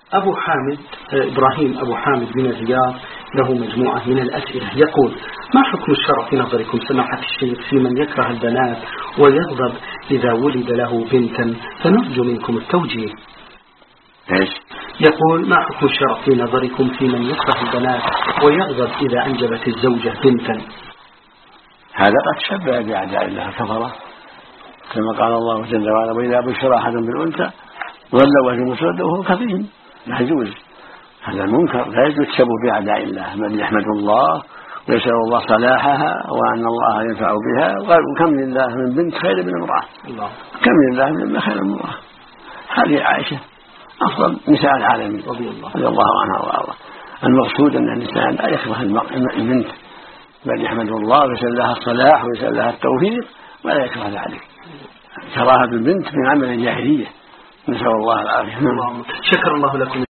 أبو حامد إبراهيم أبو حامد من الرياض له مجموعة من الأسئلة، يقول: ما حكم الشرع في نظركم سماحة الشيخ في من يكره البنات ويغضب إذا ولد له بنتا؟ فنرجو منكم التوجيه. يقول: ما حكم الشرع في نظركم في من يكره البنات ويغضب إذا أنجبت الزوجة بنتا؟ هذا قد شبه بأعداء الله كفرة، كما قال الله جل وعلا: وإذا بشر أحد بالأنثى ظل وجهه مسودا وهو كظيم. لا يجوز، هذا المنكر لا يجوز تشبه بأعداء الله، بل يحمد الله ويسأل الله صلاحها وأن الله ينفع بها. وكم لله من بنت خير من امرأة، كم لله من ابن خير من امرأة. هذه عائشة أفضل نساء العالمين رضي الله عنها وأرضاها. المقصود أن الإنسان لا يكره البنت، بل يحمد الله ويسأل لها الصلاح ويسأل لها التوفيق ولا يكره ذلك. كراهة البنت من عمل الجاهلية، نسأل الله العافية. شكر الله لكم.